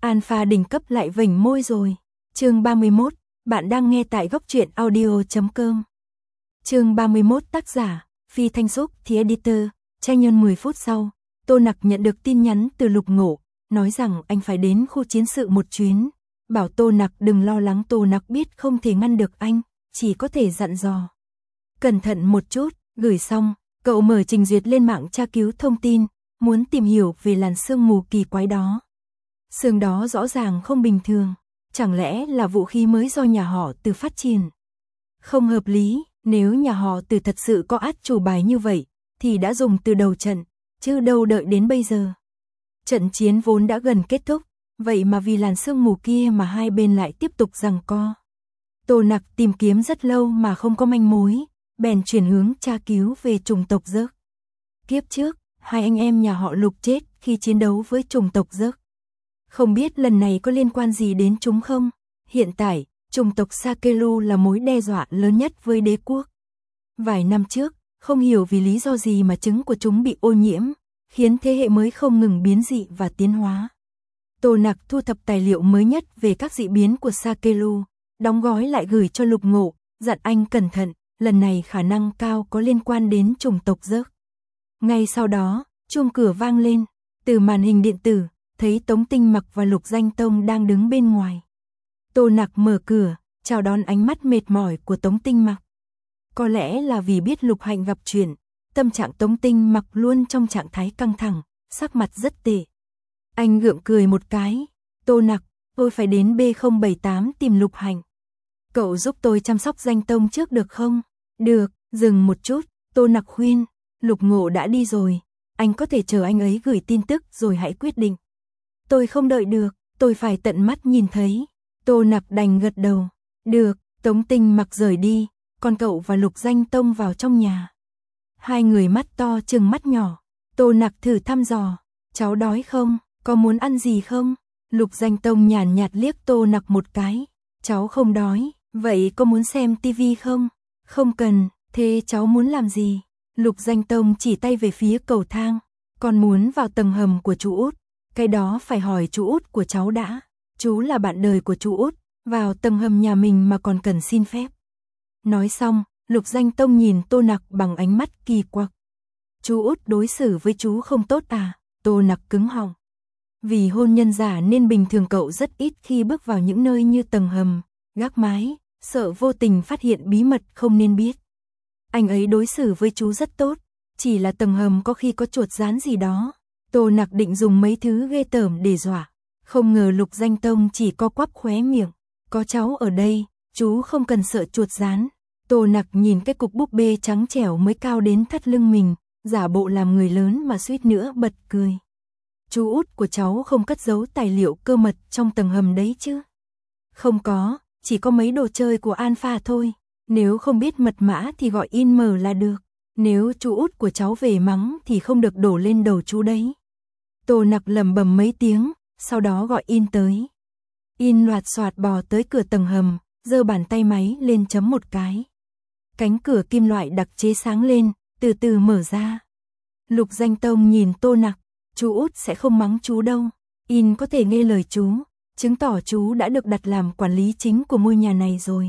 Alpha đỉnh cấp lại vểnh môi rồi. Chương 31, bạn đang nghe tại góc truyện audio.com. Chương 31 tác giả, Phi Thanh Xúc thì editor, tranh nhân 10 phút sau, Tô Nặc nhận được tin nhắn từ Lục Ngộ, nói rằng anh phải đến khu chiến sự một chuyến, bảo Tô Nặc đừng lo lắng. Tô Nặc biết không thể ngăn được anh, chỉ có thể dặn dò. Cẩn thận một chút, gửi xong, cậu mở trình duyệt lên mạng tra cứu thông tin, muốn tìm hiểu về làn sương mù kỳ quái đó. Sương đó rõ ràng không bình thường, chẳng lẽ là vũ khí mới do nhà họ Từ phát triển? Không hợp lý, nếu nhà họ Từ thật sự có át chủ bài như vậy, thì đã dùng từ đầu trận, chứ đâu đợi đến bây giờ. Trận chiến vốn đã gần kết thúc, vậy mà vì làn sương mù kia mà hai bên lại tiếp tục giằng co. Tô Nặc tìm kiếm rất lâu mà không có manh mối, bèn chuyển hướng tra cứu về chủng tộc Dớc. Kiếp trước, hai anh em nhà họ Lục chết khi chiến đấu với chủng tộc Dớc. Không biết lần này có liên quan gì đến chúng không? Hiện tại, chủng tộc Sakelu là mối đe dọa lớn nhất với đế quốc. Vài năm trước, không hiểu vì lý do gì mà trứng của chúng bị ô nhiễm, khiến thế hệ mới không ngừng biến dị và tiến hóa. Tô Nặc thu thập tài liệu mới nhất về các dị biến của Sakelu, đóng gói lại gửi cho Lục Ngộ, dặn anh cẩn thận, lần này khả năng cao có liên quan đến chủng tộc Dớc. Ngay sau đó, chuông cửa vang lên, từ màn hình điện tử, thấy Tống Tinh Mặc và Lục Danh Tông đang đứng bên ngoài. Tô Nặc mở cửa, chào đón ánh mắt mệt mỏi của Tống Tinh Mặc. Có lẽ là vì biết Lục Hạnh gặp chuyện, tâm trạng Tống Tinh Mặc luôn trong trạng thái căng thẳng, sắc mặt rất tệ. Anh gượng cười một cái, Tô Nặc, tôi phải đến B078 tìm Lục Hạnh. Cậu giúp tôi chăm sóc Danh Tông trước được không? Được, dừng một chút, Tô Nặc khuyên, Lục Ngộ đã đi rồi, anh có thể chờ anh ấy gửi tin tức rồi hãy quyết định. Tôi không đợi được, tôi phải tận mắt nhìn thấy. Tô Nặc đành gật đầu. Được, Tống Tinh Mặc rời đi, còn cậu và Lục Danh Tông vào trong nhà. Hai người mắt to trừng mắt nhỏ. Tô Nặc thử thăm dò. Cháu đói không? Có muốn ăn gì không? Lục Danh Tông nhàn nhạt liếc Tô Nặc một cái. Cháu không đói, vậy có muốn xem tivi không? Không cần, thế cháu muốn làm gì? Lục Danh Tông chỉ tay về phía cầu thang. Con muốn vào tầng hầm của chú Út. Cái đó phải hỏi chú Út của cháu đã. Chú là bạn đời của chú Út, vào tầng hầm nhà mình mà còn cần xin phép. Nói xong, Lục Danh Tông nhìn Tô Nặc bằng ánh mắt kỳ quặc. Chú Út đối xử với chú không tốt à? Tô Nặc cứng họng. Vì hôn nhân giả nên bình thường cậu rất ít khi bước vào những nơi như tầng hầm, gác mái, sợ vô tình phát hiện bí mật không nên biết. Anh ấy đối xử với chú rất tốt, chỉ là tầng hầm có khi có chuột rán gì đó. Tô Nặc định dùng mấy thứ ghê tởm để dọa, không ngờ Lục Danh Tông chỉ co quắp khóe miệng. Có cháu ở đây, chú không cần sợ chuột rán. Tô Nặc nhìn cái cục búp bê trắng trẻo mới cao đến thắt lưng mình, giả bộ làm người lớn mà suýt nữa bật cười. Chú Út của cháu không cất giấu tài liệu cơ mật trong tầng hầm đấy chứ? Không có, chỉ có mấy đồ chơi của Alpha thôi. Nếu không biết mật mã thì gọi in mở là được. Nếu chú Út của cháu về mắng thì không được đổ lên đầu chú đấy. Tô Nặc lẩm bẩm mấy tiếng, sau đó gọi in tới. In loạt soạt bò tới cửa tầng hầm, giơ bàn tay máy lên chấm một cái. Cánh cửa kim loại đặc chế sáng lên, từ từ mở ra. Lục Danh Tông nhìn Tô Nặc, chú Út sẽ không mắng chú đâu. In có thể nghe lời chú, chứng tỏ chú đã được đặt làm quản lý chính của ngôi nhà này rồi.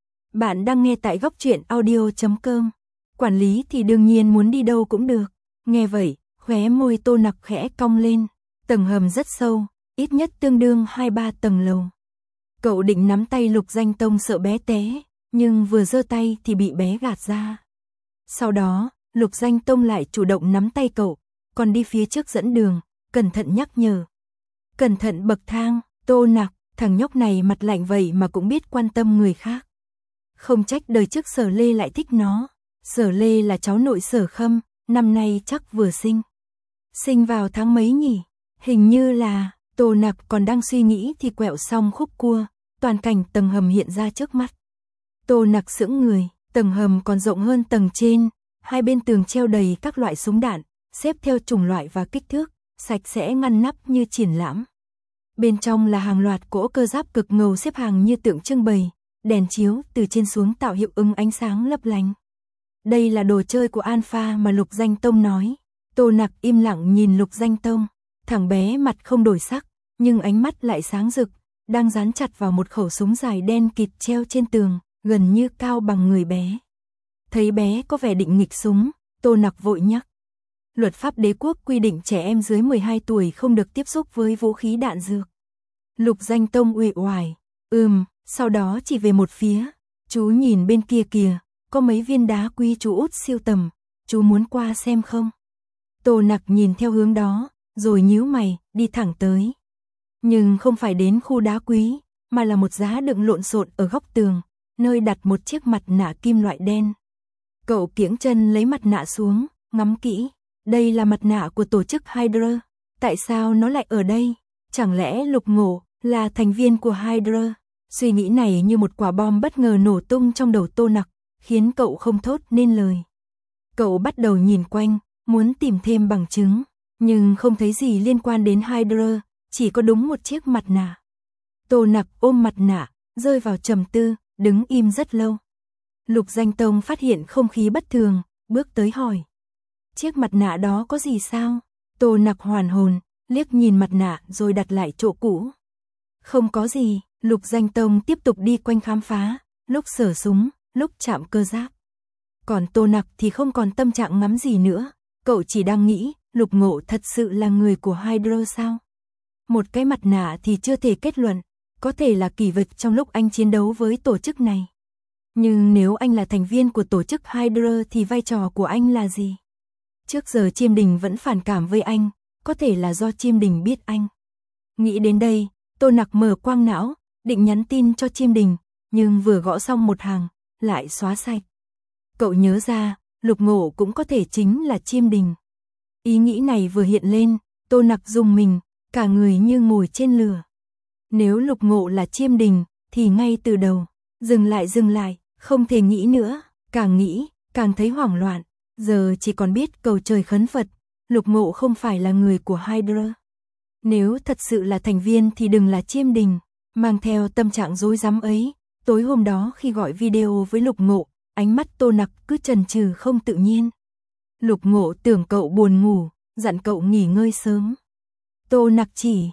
Bạn đang nghe tại góc truyện audio.com. Quản lý thì đương nhiên muốn đi đâu cũng được. Nghe vậy, khóe môi Tô Nặc khẽ cong lên. Tầng hầm rất sâu, ít nhất tương đương 2-3 tầng lầu. Cậu định nắm tay Lục Danh Tông sợ bé té, nhưng vừa giơ tay thì bị bé gạt ra. Sau đó, Lục Danh Tông lại chủ động nắm tay cậu, còn đi phía trước dẫn đường, cẩn thận nhắc nhở. Cẩn thận bậc thang, Tô Nặc, thằng nhóc này mặt lạnh vậy mà cũng biết quan tâm người khác. Không trách đời trước Sở Lê lại thích nó. Sở Lê là cháu nội Sở Khâm, năm nay chắc vừa sinh. Sinh vào tháng mấy nhỉ? Hình như là, Tô Nặc còn đang suy nghĩ thì quẹo xong khúc cua, toàn cảnh tầng hầm hiện ra trước mắt. Tô Nặc sững người, tầng hầm còn rộng hơn tầng trên, hai bên tường treo đầy các loại súng đạn, xếp theo chủng loại và kích thước, sạch sẽ ngăn nắp như triển lãm. Bên trong là hàng loạt cỗ cơ giáp cực ngầu xếp hàng như tượng trưng bày, đèn chiếu từ trên xuống tạo hiệu ứng ánh sáng lấp lánh. Đây là đồ chơi của Alpha mà Lục Danh Tông nói. Tô Nặc im lặng nhìn Lục Danh Tông, thằng bé mặt không đổi sắc, nhưng ánh mắt lại sáng rực, đang dán chặt vào một khẩu súng dài đen kịt treo trên tường, gần như cao bằng người bé. Thấy bé có vẻ định nghịch súng, Tô Nặc vội nhắc. Luật pháp đế quốc quy định trẻ em dưới 12 tuổi không được tiếp xúc với vũ khí đạn dược. Lục Danh Tông uể oải, sau đó chỉ về một phía, chú nhìn bên kia kìa, có mấy viên đá quý chú út siêu tầm, chú muốn qua xem không? Tô Nặc nhìn theo hướng đó, rồi nhíu mày, đi thẳng tới. Nhưng không phải đến khu đá quý, mà là một giá đựng lộn xộn ở góc tường, nơi đặt một chiếc mặt nạ kim loại đen. Cậu kiễng chân lấy mặt nạ xuống, ngắm kỹ. Đây là mặt nạ của tổ chức Hydra. Tại sao nó lại ở đây? Chẳng lẽ Lục Ngộ là thành viên của Hydra? Suy nghĩ này như một quả bom bất ngờ nổ tung trong đầu Tô Nặc, khiến cậu không thốt nên lời. Cậu bắt đầu nhìn quanh, muốn tìm thêm bằng chứng, nhưng không thấy gì liên quan đến Hydra, chỉ có đúng một chiếc mặt nạ. Tô Nặc ôm mặt nạ, rơi vào trầm tư, đứng im rất lâu. Lục Danh Tông phát hiện không khí bất thường, bước tới hỏi. Chiếc mặt nạ đó có gì sao? Tô Nặc hoàn hồn, liếc nhìn mặt nạ rồi đặt lại chỗ cũ. Không có gì, Lục Danh Tông tiếp tục đi quanh khám phá, lúc sờ súng, lúc chạm cơ giáp. Còn Tô Nặc thì không còn tâm trạng ngắm gì nữa, cậu chỉ đang nghĩ, Lục Ngộ thật sự là người của Hydra sao? Một cái mặt nạ thì chưa thể kết luận, có thể là kỷ vật trong lúc anh chiến đấu với tổ chức này. Nhưng nếu anh là thành viên của tổ chức Hydra thì vai trò của anh là gì? Trước giờ Chiêm Đình vẫn phản cảm với anh, có thể là do Chiêm Đình biết anh. Nghĩ đến đây, Tô Nặc mở quang não, định nhắn tin cho Chiêm Đình, nhưng vừa gõ xong một hàng, lại xóa sạch. Cậu nhớ ra, Lục Ngộ cũng có thể chính là Chiêm Đình. Ý nghĩ này vừa hiện lên, Tô Nặc rùng mình, cả người như ngồi trên lửa. Nếu Lục Ngộ là Chiêm Đình, thì ngay từ đầu, dừng lại, không thể nghĩ nữa, càng nghĩ, càng thấy hoảng loạn, giờ chỉ còn biết cầu trời khấn Phật, Lục Ngộ không phải là người của Hydra. Nếu thật sự là thành viên thì đừng là Chiêm Đình. Mang theo tâm trạng rối rắm ấy, tối hôm đó khi gọi video với Lục Ngộ, ánh mắt Tô Nặc cứ chần chừ không tự nhiên. Lục Ngộ tưởng cậu buồn ngủ, dặn cậu nghỉ ngơi sớm. Tô Nặc chỉ,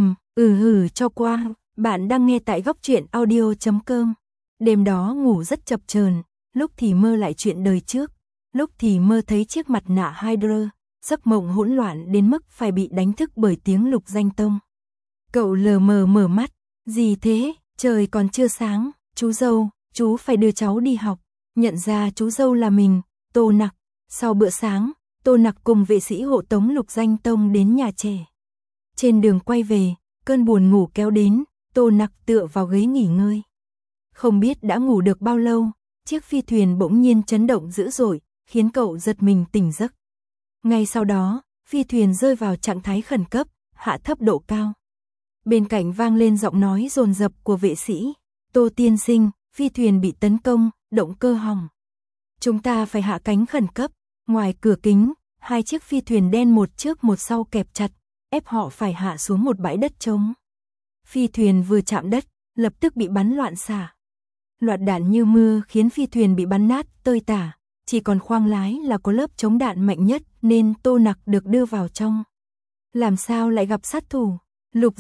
cho qua, bạn đang nghe tại góc truyện audio.com. Đêm đó ngủ rất chập chờn, lúc thì mơ lại chuyện đời trước, lúc thì mơ thấy chiếc mặt nạ Hydra, giấc mộng hỗn loạn đến mức phải bị đánh thức bởi tiếng Lục Danh Tông. Cậu lờ mờ mở mắt, gì thế, trời còn chưa sáng, chú dâu, chú phải đưa cháu đi học. Nhận ra chú dâu là mình, Tô Nặc. Sau bữa sáng, Tô Nặc cùng vệ sĩ hộ tống Lục Danh Tông đến nhà trẻ. Trên đường quay về, cơn buồn ngủ kéo đến, Tô Nặc tựa vào ghế nghỉ ngơi. Không biết đã ngủ được bao lâu, chiếc phi thuyền bỗng nhiên chấn động dữ dội, khiến cậu giật mình tỉnh giấc. Ngay sau đó, phi thuyền rơi vào trạng thái khẩn cấp, hạ thấp độ cao. Bên cạnh vang lên giọng nói dồn dập của vệ sĩ. Tô tiên sinh, phi thuyền bị tấn công, động cơ hỏng. Chúng ta phải hạ cánh khẩn cấp. Ngoài cửa kính, hai chiếc phi thuyền đen một trước một sau kẹp chặt, ép họ phải hạ xuống một bãi đất trống. Phi thuyền vừa chạm đất, lập tức bị bắn loạn xạ. Loạt đạn như mưa khiến phi thuyền bị bắn nát tơi tả. Chỉ còn khoang lái là có lớp chống đạn mạnh nhất nên Tô Nặc được đưa vào trong. Làm sao lại gặp sát thủ? Lục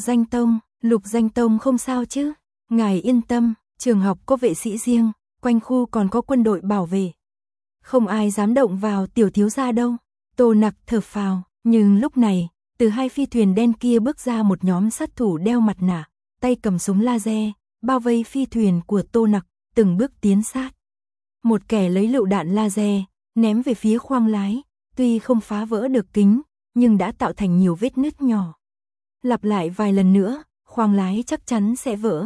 Danh Tông không sao chứ? Ngài yên tâm, trường học có vệ sĩ riêng, quanh khu còn có quân đội bảo vệ. Không ai dám động vào tiểu thiếu gia đâu. Tô Nặc thở phào, nhưng lúc này, từ hai phi thuyền đen kia bước ra một nhóm sát thủ đeo mặt nạ, tay cầm súng laser, bao vây phi thuyền của Tô Nặc, từng bước tiến sát. Một kẻ lấy lựu đạn laser, ném về phía khoang lái, tuy không phá vỡ được kính, nhưng đã tạo thành nhiều vết nứt nhỏ. Lặp lại vài lần nữa, khoang lái chắc chắn sẽ vỡ.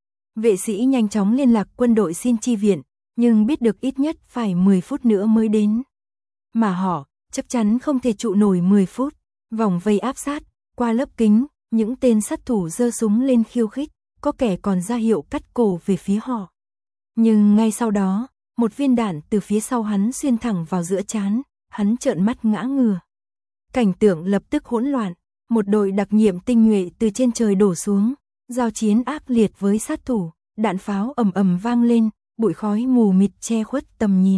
Vệ sĩ nhanh chóng liên lạc quân đội xin chi viện, nhưng biết được ít nhất phải 10 phút nữa mới đến. Mà họ, chắc chắn không thể trụ nổi 10 phút, vòng vây áp sát, qua lớp kính, những tên sát thủ giơ súng lên khiêu khích, có kẻ còn ra hiệu cắt cổ về phía họ. Nhưng ngay sau đó, một viên đạn từ phía sau hắn xuyên thẳng vào giữa trán, hắn trợn mắt ngã ngửa. Cảnh tượng lập tức hỗn loạn, một đội đặc nhiệm tinh nhuệ từ trên trời đổ xuống, giao chiến ác liệt với sát thủ, đạn pháo ầm ầm vang lên, bụi khói mù mịt che khuất tầm nhìn.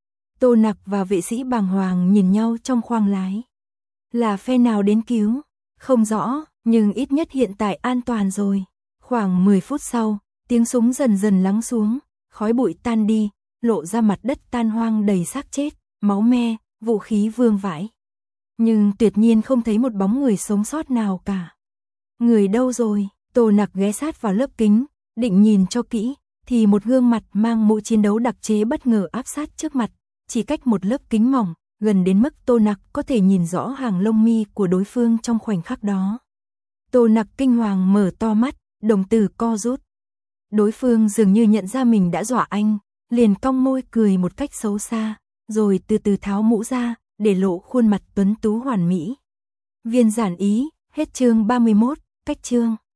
Tô Nặc và vệ sĩ bàng hoàng nhìn nhau trong khoang lái. Là phe nào đến cứu? Không rõ, Nhưng ít nhất hiện tại an toàn rồi. Khoảng 10 phút sau, tiếng súng dần dần lắng xuống, khói bụi tan đi, lộ ra mặt đất tan hoang đầy xác chết, máu me, vũ khí vương vãi. Nhưng tuyệt nhiên không thấy một bóng người sống sót nào cả. Người đâu rồi? Tô Nặc ghé sát vào lớp kính, định nhìn cho kỹ, thì một gương mặt mang mũ chiến đấu đặc chế bất ngờ áp sát trước mặt, chỉ cách một lớp kính mỏng, gần đến mức Tô Nặc có thể nhìn rõ hàng lông mi của đối phương trong khoảnh khắc đó. Tô Nặc kinh hoàng mở to mắt, đồng tử co rút. Đối phương dường như nhận ra mình đã dọa anh, liền cong môi cười một cách xấu xa, rồi từ từ tháo mũ ra, để lộ khuôn mặt tuấn tú hoàn mỹ. Viên giản ý, hết chương 31, cách chương.